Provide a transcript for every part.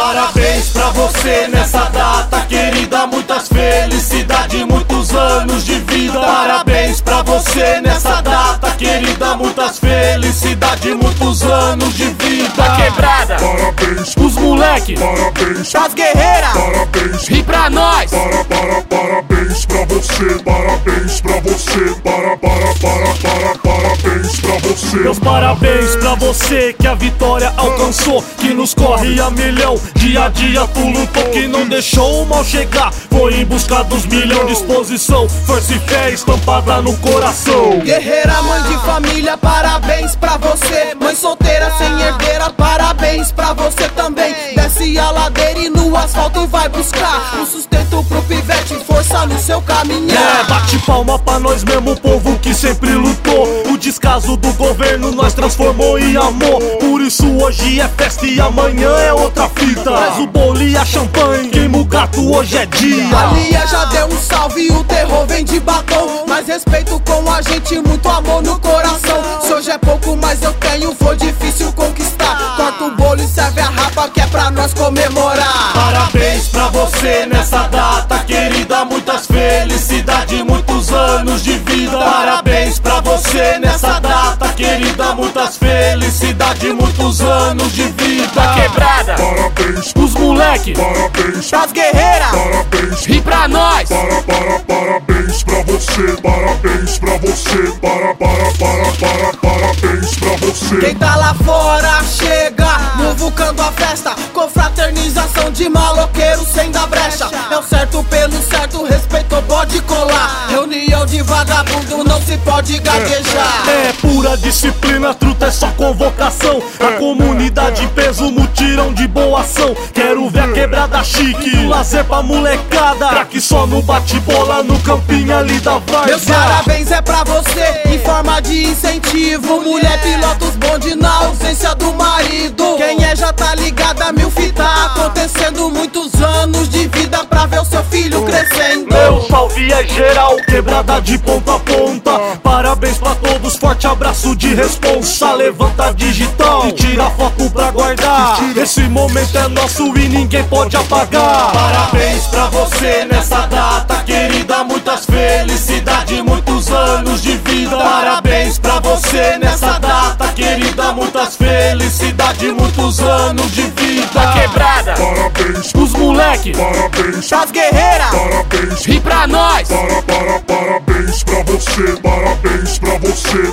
Parabéns pra você nessa data, querida, muitas felicidades, muitos anos de vida. Parabéns pra você nessa data, querida, muitas felicidades, muitos anos de vida. Quebrada, Parabéns, Os moleque, parabéns, das guerreiras, parabéns, e pra nós, parabéns pra você, parabéns pra você, parabéns pra você. meus parabéns pra você que a vitória alcançou, que nos corre a milhão, dia a dia tu lutou, que não deixou o mal chegar, foi em busca dos milhões, disposição, força e fé estampada no coração. Guerreira, mãe de família, parabéns pra você. Mãe solteira, sem herdeira, parabéns pra você também. Desce a ladeira e no asfalto vai buscar um sustento pro pivete, força no seu caminhar. Bate palma pra nós mesmo, povo que sempre lutou. O descaso do governo nós transformou em amor. Por isso hoje é festa e amanhã é outra fita. Traz o bolo e a champanhe, queima o gato, hoje é dia. A Lia já deu um salve, o terror vem de batom. Mais respeito com a gente, muito amor no coração. Se hoje é pouco, mas eu tenho, foi difícil conquistar. Corta o bolo e serve a rapa que é pra nós comemorar. Parabéns pra você nessa data, querida, muitas felicidades, muitos anos de vida. Parabéns pra você nessa data, querida, muitas felicidades, muitos anos de vida. quebrada, Parabéns, Os moleque, parabéns, das guerreiras, parabéns, e pra nós, parabéns pra você, parabéns pra você, parabéns pra você. Quem tá lá fora chega, muvucando a festa, confraternização de maloqueiros sem dar brecha. É o certo pelo certo, respeitou, pode colar. Reunião de vagabundo, não se pode gaguejar. é pura disciplina, truta é só convocação. A comunidade em peso, mutirão de boa ação. Quero ver a quebrada chique, lazer pra molecada. Craque só no bate-bola, no campinho ali da Meus Várzea. parabéns é pra você, em forma de incentivo. Mulher pilota os bonde na ausência do marido. Quem é já tá ligada, mil fita acontecendo. Muitos anos de vida pra ver o seu filho crescendo. Meu salve é geral, quebrada de ponta a ponta. Parabéns pra todos, forte abraço de responsa. Levanta digital e tira foto pra guardar. Esse momento é nosso e ninguém pode apagar. Parabéns pra você nessa data, querida, muitas felicidades, muitos anos de vida. Parabéns pra você nessa data, querida, muitas felicidades, muitos anos de vida. quebrada, Parabéns, Os moleque, parabéns, das guerreiras, parabéns, e pra nós, parabéns pra você, parabéns pra você,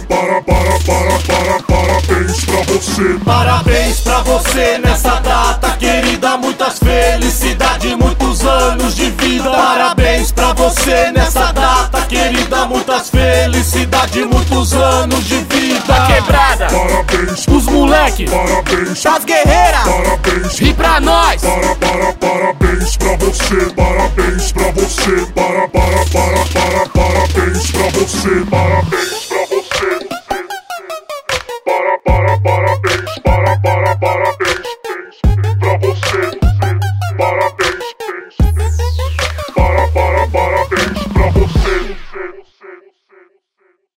parabéns pra você. parabéns pra você nessa data, querida, muitas felicidades, muitos anos de vida. Parabéns pra você nessa data, querida, muitas felicidades, muitos anos de vida. quebrada, Parabéns, Os moleque, parabéns, das guerreiras, parabéns, e pra nós, parabéns pra você, parabéns pra você, parabéns pra você, parabéns.